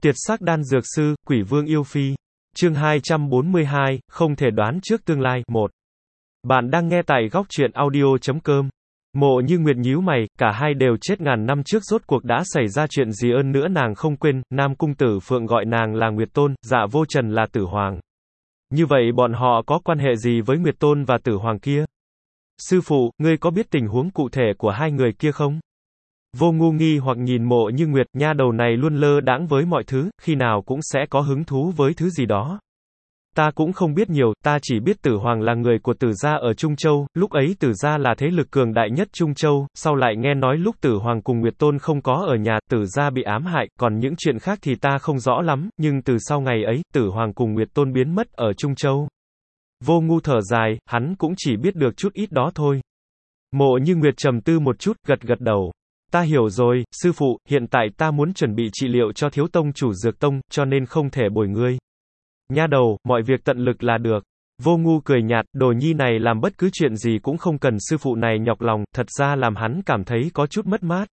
Tiệt sắc đan dược sư, Quỷ Vương yêu phi. Chương 242, không thể đoán trước tương lai. 1. Bạn đang nghe tại góc truyện audio.com. Mộ Như Nguyệt nhíu mày, cả hai đều chết ngàn năm trước rốt cuộc đã xảy ra chuyện gì ơn nữa nàng không quên, Nam Cung Tử Phượng gọi nàng là Nguyệt Tôn, Dạ Vô Trần là Tử Hoàng. Như vậy bọn họ có quan hệ gì với Nguyệt Tôn và Tử Hoàng kia? Sư phụ, ngươi có biết tình huống cụ thể của hai người kia không? Vô Ngu nghi hoặc nhìn Mộ Như Nguyệt, nha đầu này luôn lơ đãng với mọi thứ, khi nào cũng sẽ có hứng thú với thứ gì đó. Ta cũng không biết nhiều, ta chỉ biết Tử Hoàng là người của Tử gia ở Trung Châu, lúc ấy Tử gia là thế lực cường đại nhất Trung Châu, sau lại nghe nói lúc Tử Hoàng cùng Nguyệt Tôn không có ở nhà, Tử gia bị ám hại, còn những chuyện khác thì ta không rõ lắm, nhưng từ sau ngày ấy, Tử Hoàng cùng Nguyệt Tôn biến mất ở Trung Châu. Vô Ngu thở dài, hắn cũng chỉ biết được chút ít đó thôi. Mộ Như Nguyệt trầm tư một chút, gật gật đầu. Ta hiểu rồi, sư phụ, hiện tại ta muốn chuẩn bị trị liệu cho thiếu tông chủ dược tông, cho nên không thể bồi ngươi. Nha đầu, mọi việc tận lực là được. Vô Ngu cười nhạt, đồ nhi này làm bất cứ chuyện gì cũng không cần sư phụ này nhọc lòng, thật ra làm hắn cảm thấy có chút mất mát.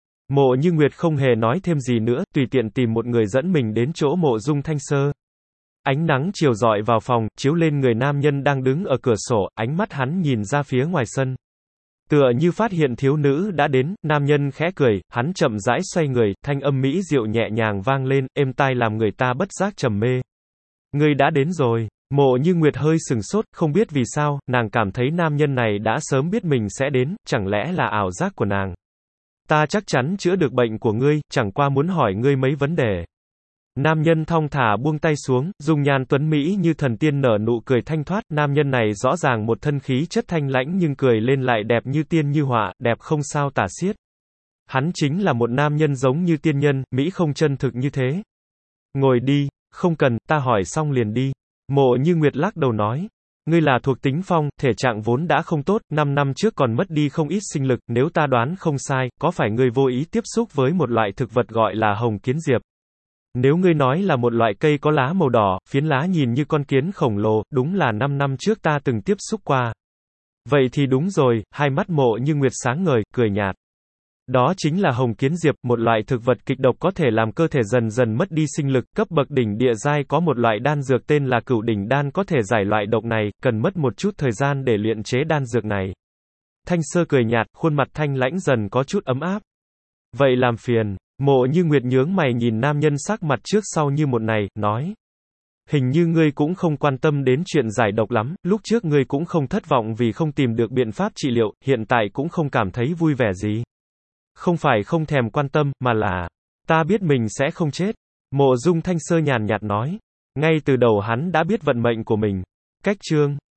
Mộ Như Nguyệt không hề nói thêm gì nữa, tùy tiện tìm một người dẫn mình đến chỗ Mộ Dung Thanh Sơ. Ánh nắng chiều rọi vào phòng, chiếu lên người nam nhân đang đứng ở cửa sổ, ánh mắt hắn nhìn ra phía ngoài sân. Tựa như phát hiện thiếu nữ đã đến, nam nhân khẽ cười, hắn chậm rãi xoay người, thanh âm mỹ diệu nhẹ nhàng vang lên, êm tai làm người ta bất giác trầm mê. Ngươi đã đến rồi. Mộ Như Nguyệt hơi sừng sốt, không biết vì sao, nàng cảm thấy nam nhân này đã sớm biết mình sẽ đến, chẳng lẽ là ảo giác của nàng. Ta chắc chắn chữa được bệnh của ngươi, chẳng qua muốn hỏi ngươi mấy vấn đề. Nam nhân thong thả buông tay xuống, dung nhan tuấn mỹ như thần tiên nở nụ cười thanh thoát, nam nhân này rõ ràng một thân khí chất thanh lãnh nhưng cười lên lại đẹp như tiên như họa, đẹp không sao tả xiết. Hắn chính là một nam nhân giống như tiên nhân, mỹ không chân thực như thế. Ngồi đi, không cần, ta hỏi xong liền đi. Mộ Như Nguyệt lắc đầu nói. Ngươi là thuộc tính phong, thể trạng vốn đã không tốt, 5 năm trước còn mất đi không ít sinh lực, nếu ta đoán không sai, có phải ngươi vô ý tiếp xúc với một loại thực vật gọi là hồng kiến diệp? Nếu ngươi nói là một loại cây có lá màu đỏ, phiến lá nhìn như con kiến khổng lồ, đúng là 5 năm trước ta từng tiếp xúc qua. Vậy thì đúng rồi, hai mắt Mộ Như Nguyệt sáng ngời, cười nhạt. Đó chính là hồng kiến diệp, một loại thực vật kịch độc có thể làm cơ thể dần dần mất đi sinh lực, cấp bậc đỉnh địa giai có một loại đan dược tên là Cửu Đỉnh Đan có thể giải loại độc này, cần mất một chút thời gian để luyện chế đan dược này. Thanh Sơ cười nhạt, khuôn mặt thanh lãnh dần có chút ấm áp. Vậy làm phiền. Mộ Như Nguyệt nhướng mày nhìn nam nhân sắc mặt trước sau như một này, nói. Hình như ngươi cũng không quan tâm đến chuyện giải độc lắm, lúc trước ngươi cũng không thất vọng vì không tìm được biện pháp trị liệu, hiện tại cũng không cảm thấy vui vẻ gì. Không phải không thèm quan tâm, mà là, ta biết mình sẽ không chết. Mộ Dung Thanh Sơ nhàn nhạt nói. Ngay từ đầu hắn đã biết vận mệnh của mình. Cách chương